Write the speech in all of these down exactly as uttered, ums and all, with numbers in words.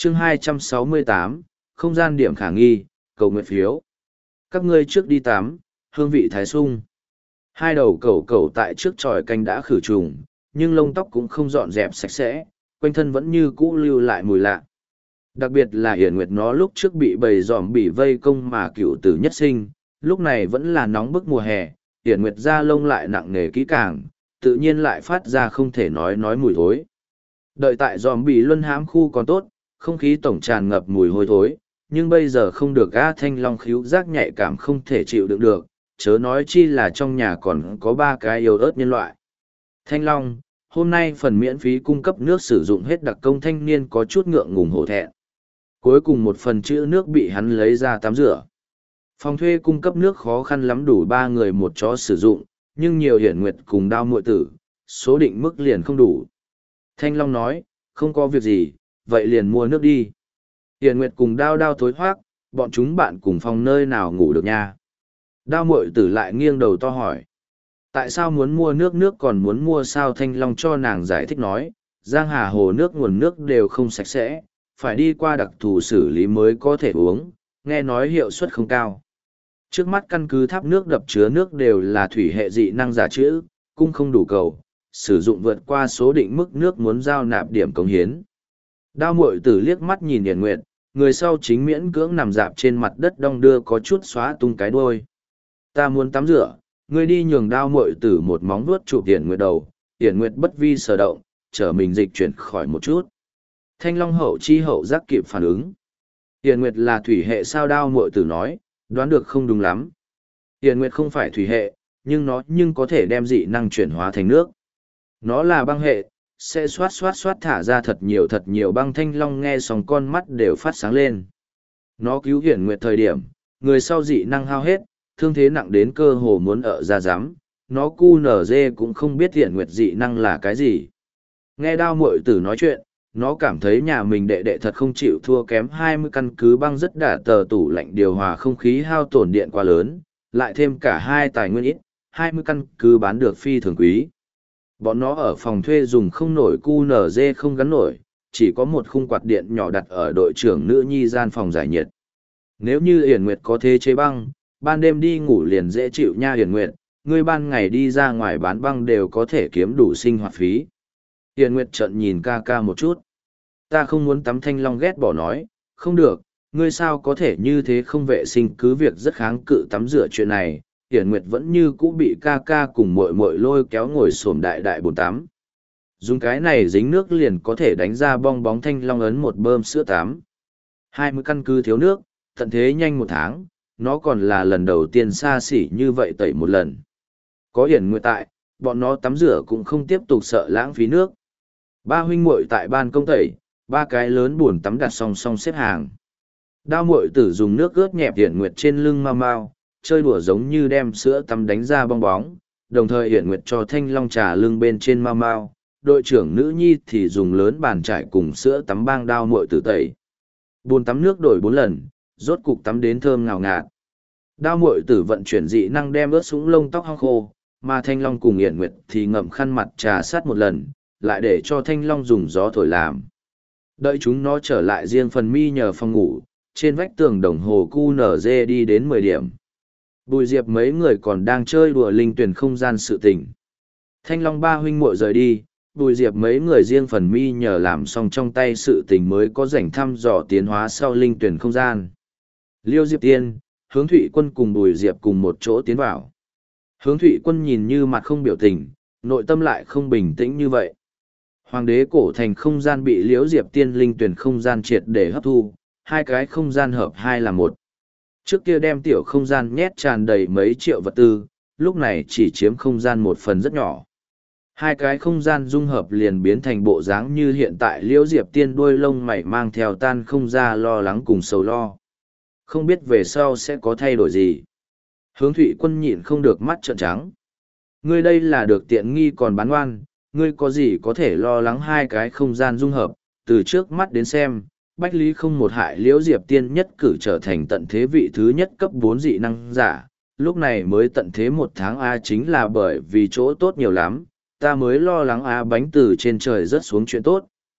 chương hai trăm sáu mươi tám, không gian điểm khả nghi, cầu nguyện phiếu. Các ngươi trước đi tắm, hương vị thái sung. Hai đầu cẩu cẩu tại trước tròi canh đã khử trùng, nhưng lông tóc cũng không dọn dẹp sạch sẽ, quanh thân vẫn như cũ lưu lại mùi lạ. Đặc biệt là Hiển Nguyệt nó lúc trước bị bầy giòm bị vây công mà cựu tử nhất sinh, lúc này vẫn là nóng bức mùa hè, Hiển Nguyệt da lông lại nặng nề kỹ càng, tự nhiên lại phát ra không thể nói nói mùi thối. Đợi tại giòm bị luân hãm khu còn tốt, không khí tổng tràn ngập mùi hôi thối, nhưng bây giờ không được A Thanh Long khíu giác nhạy cảm không thể chịu đựng được, chớ nói chi là trong nhà còn có ba cái yếu ớt nhân loại. Thanh Long, hôm nay phần miễn phí cung cấp nước sử dụng hết đặc công thanh niên có chút ngượng ngùng hổ thẹn. Cuối cùng một phần chữ nước bị hắn lấy ra tắm rửa. Phòng thuê cung cấp nước khó khăn lắm đủ ba người một chó sử dụng, nhưng nhiều Hiển Nguyệt cùng Đao muội tử, số định mức liền không đủ. Thanh Long nói, không có việc gì, vậy liền mua nước đi. Hiển Nguyệt cùng Đao Đao thối thoát, bọn chúng bạn cùng phòng nơi nào ngủ được nha. Đao muội tử lại nghiêng đầu to hỏi. Tại sao muốn mua nước nước còn muốn mua sao? Thanh Long cho nàng giải thích nói, Giang Hà hồ nước nguồn nước đều không sạch sẽ, phải đi qua đặc thù xử lý mới có thể uống, nghe nói hiệu suất không cao. Trước mắt căn cứ tháp nước đập chứa nước đều là thủy hệ dị năng giả chữ, cung không đủ cầu, sử dụng vượt qua số định mức nước muốn giao nạp điểm cống hiến. Đao muội tử liếc mắt nhìn Hiển Nguyệt, người sau chính miễn cưỡng nằm dạp trên mặt đất đong đưa có chút xóa tung cái đuôi. Ta muốn tắm rửa, ngươi đi nhường Đao muội tử một móng vuốt chụp Hiển Nguyệt đầu, Hiển Nguyệt bất vi sở động, trở mình dịch chuyển khỏi một chút. Thanh Long hậu chi hậu giác kịp phản ứng. Hiển Nguyệt là thủy hệ sao? Đao muội tử nói, đoán được không đúng lắm. Hiển Nguyệt không phải thủy hệ, nhưng nó nhưng có thể đem dị năng chuyển hóa thành nước. Nó là băng hệ, sẽ xoát xoát xoát thả ra thật nhiều thật nhiều băng. Thanh Long nghe xong con mắt đều phát sáng lên. Nó cứu Hiển Nguyệt thời điểm, người sau dị năng hao hết, thương thế nặng đến cơ hồ muốn ở ra giám, nó cu nở dê cũng không biết Hiển Nguyệt dị năng là cái gì. Nghe Đao muội tử nói chuyện, nó cảm thấy nhà mình đệ đệ thật không chịu thua kém hai mươi căn cứ băng rất đả tờ tủ lạnh điều hòa không khí hao tổn điện quá lớn, lại thêm cả hai tài nguyên ít, hai mươi căn cứ bán được phi thường quý. Bọn nó ở phòng thuê dùng không nổi cu nở dê không gắn nổi, chỉ có một khung quạt điện nhỏ đặt ở đội trưởng nữ nhi gian phòng giải nhiệt. Nếu như Hiển Nguyệt có thế chế băng, ban đêm đi ngủ liền dễ chịu nha. Hiển Nguyệt, ngươi ban ngày đi ra ngoài bán băng đều có thể kiếm đủ sinh hoạt phí. Hiển Nguyệt trợn nhìn ca ca một chút. Ta không muốn tắm. Thanh Long ghét bỏ nói, không được, ngươi sao có thể như thế không vệ sinh, cứ việc rất kháng cự tắm rửa chuyện này. Hiển Nguyệt vẫn như cũ bị ca ca cùng muội muội lôi kéo ngồi xổm đại đại bồn tắm. Dùng cái này dính nước liền có thể đánh ra bong bóng. Thanh Long ấn một bơm sữa tắm. Hai mươi căn cứ thiếu nước, tận thế nhanh một tháng, nó còn là lần đầu tiên xa xỉ như vậy tẩy một lần. Có Hiển Nguyệt tại, bọn nó tắm rửa cũng không tiếp tục sợ lãng phí nước. Ba huynh muội tại ban công tẩy, ba cái lớn buồn tắm đặt song song xếp hàng. Đao muội tử dùng nước ướt nhẹp Hiển Nguyệt trên lưng mau mau, chơi đùa giống như đem sữa tắm đánh ra bong bóng, đồng thời Hiển Nguyệt cho Thanh Long trà lưng bên trên mau mau, đội trưởng nữ nhi thì dùng lớn bàn trải cùng sữa tắm bang Đao muội tử tẩy. Bồn tắm nước đổi bốn lần, rốt cục tắm đến thơm ngào ngạt. Đao muội tử vận chuyển dị năng đem ướt sũng lông tóc hong khô, mà Thanh Long cùng Hiển Nguyệt thì ngậm khăn mặt trà sát một lần, lại để cho Thanh Long dùng gió thổi làm. Đợi chúng nó trở lại riêng phần mi nhờ phòng ngủ, trên vách tường đồng hồ cu nở dê đi đến mười điểm. Bùi Diệp mấy người còn đang chơi đùa linh tuyển không gian sự tình. Thanh Long ba huynh muội rời đi, Bùi Diệp mấy người riêng phần mi nhờ làm xong trong tay sự tình mới có rảnh thăm dò tiến hóa sau linh tuyển không gian. Liêu Diệp Tiên, Hướng Thụy Quân cùng Bùi Diệp cùng một chỗ tiến vào. Hướng Thụy Quân nhìn như mặt không biểu tình, nội tâm lại không bình tĩnh như vậy. Hoàng đế cổ thành không gian bị Liễu Diệp Tiên linh tuyển không gian triệt để hấp thu, hai cái không gian hợp hai là một. Trước kia đem tiểu không gian nhét tràn đầy mấy triệu vật tư, lúc này chỉ chiếm không gian một phần rất nhỏ. Hai cái không gian dung hợp liền biến thành bộ dáng như hiện tại. Liễu Diệp Tiên đuôi lông mày mang theo tan không ra lo lắng cùng sầu lo. Không biết về sau sẽ có thay đổi gì. Hướng Thụy Quân nhịn không được mắt trợn trắng. Ngươi đây là được tiện nghi còn bán oan, ngươi có gì có thể lo lắng hai cái không gian dung hợp, từ trước mắt đến xem, Bách Lý không một hại. Liễu Diệp Tiên nhất cử trở thành tận thế vị thứ nhất cấp bốn dị năng giả, lúc này mới tận thế một tháng A, chính là bởi vì chỗ tốt nhiều lắm, ta mới lo lắng A bánh từ trên trời rớt xuống chuyện tốt,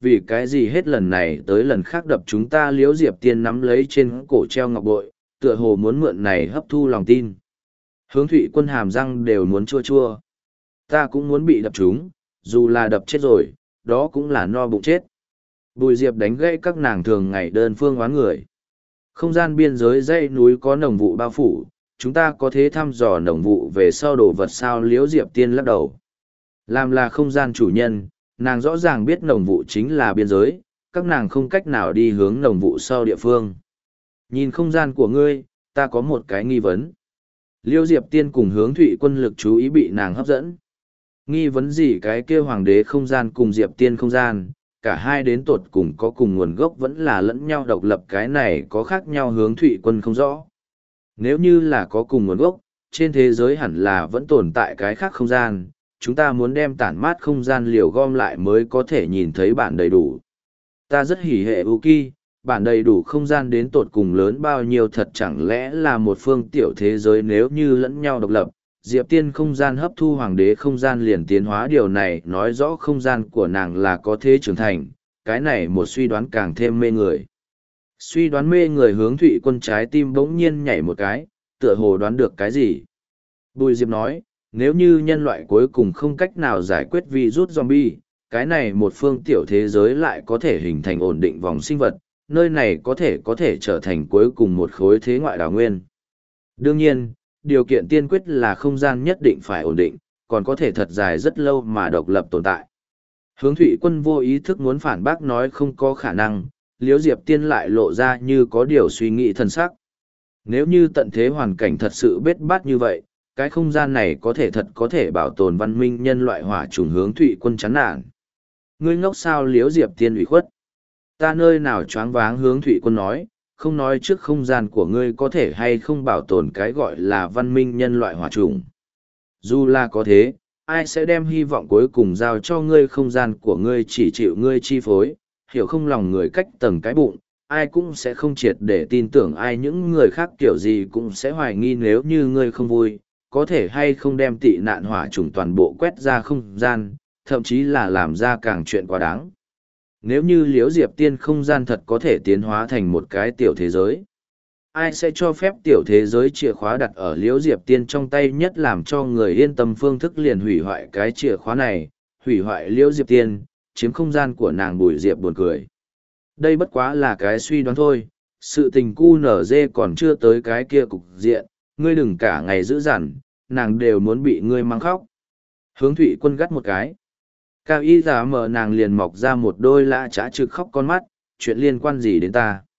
vì cái gì hết lần này tới lần khác đập chúng ta liễu diệp tiên nắm lấy trên cổ treo ngọc bội, tựa hồ muốn mượn này hấp thu lòng tin. Hướng thụy quân hàm răng đều muốn chua chua. Ta cũng muốn bị đập chúng, dù là đập chết rồi, đó cũng là no bụng chết. Bùi diệp đánh gãy các nàng thường ngày đơn phương oán người. Không gian biên giới dãy núi có nồng vụ bao phủ, chúng ta có thể thăm dò nồng vụ về sau đồ vật sao? Liễu diệp tiên lắc đầu. Làm là không gian chủ nhân, nàng rõ ràng biết nồng vụ chính là biên giới, các nàng không cách nào đi hướng nồng vụ sau địa phương. Nhìn không gian của ngươi, ta có một cái nghi vấn. Liễu diệp tiên cùng hướng thụy quân lực chú ý bị nàng hấp dẫn. Nghi vấn gì? Cái kia hoàng đế không gian cùng diệp tiên không gian, cả hai đến tột cùng có cùng nguồn gốc vẫn là lẫn nhau độc lập, cái này có khác nhau. Hướng thụy quân không rõ. Nếu như là có cùng nguồn gốc, trên thế giới hẳn là vẫn tồn tại cái khác không gian, chúng ta muốn đem tản mát không gian liều gom lại mới có thể nhìn thấy bản đầy đủ. Ta rất hỉ hệ Uki, bản đầy đủ không gian đến tột cùng lớn bao nhiêu? Thật chẳng lẽ là một phương tiểu thế giới nếu như lẫn nhau độc lập, diệp tiên không gian hấp thu hoàng đế không gian liền tiến hóa, điều này nói rõ không gian của nàng là có thế trưởng thành, cái này một suy đoán càng thêm mê người. Suy đoán mê người. Hướng thụy quân trái tim bỗng nhiên nhảy một cái, tựa hồ đoán được cái gì. Bùi diệp nói, nếu như nhân loại cuối cùng không cách nào giải quyết virus zombie, cái này một phương tiểu thế giới lại có thể hình thành ổn định vòng sinh vật, nơi này có thể có thể trở thành cuối cùng một khối thế ngoại đảo nguyên. Đương nhiên, điều kiện tiên quyết là không gian nhất định phải ổn định, còn có thể thật dài rất lâu mà độc lập tồn tại. Hướng thụy quân vô ý thức muốn phản bác nói không có khả năng, liễu diệp tiên lại lộ ra như có điều suy nghĩ thân sắc. Nếu như tận thế hoàn cảnh thật sự bết bát như vậy, cái không gian này có thể thật có thể bảo tồn văn minh nhân loại hỏa trùng. Hướng thụy quân chán nản. Ngươi ngốc sao? Liễu diệp tiên ủy khuất. Ta nơi nào choáng váng? Hướng thụy quân nói, không nói trước không gian của ngươi có thể hay không bảo tồn cái gọi là văn minh nhân loại hỏa trùng. Dù là có thế, ai sẽ đem hy vọng cuối cùng giao cho ngươi? Không gian của ngươi chỉ chịu ngươi chi phối, hiểu không? Lòng người cách tầng cái bụng, ai cũng sẽ không triệt để tin tưởng ai, những người khác kiểu gì cũng sẽ hoài nghi. Nếu như ngươi không vui, có thể hay không đem tị nạn hỏa trùng toàn bộ quét ra không gian, thậm chí là làm ra càng chuyện quá đáng. Nếu như liễu diệp tiên không gian thật có thể tiến hóa thành một cái tiểu thế giới, ai sẽ cho phép tiểu thế giới chìa khóa đặt ở liễu diệp tiên trong tay? Nhất làm cho người yên tâm phương thức liền hủy hoại cái chìa khóa này, hủy hoại liễu diệp tiên, chiếm không gian của nàng. Bùi diệp buồn cười. Đây bất quá là cái suy đoán thôi, sự tình cu nở dê còn chưa tới cái kia cục diện, ngươi đừng cả ngày giữ dằn, nàng đều muốn bị ngươi mang khóc. Hướng thụy quân gắt một cái. Cao y giả mở nàng liền mọc ra một đôi lạ trá trực khóc con mắt, chuyện liên quan gì đến ta?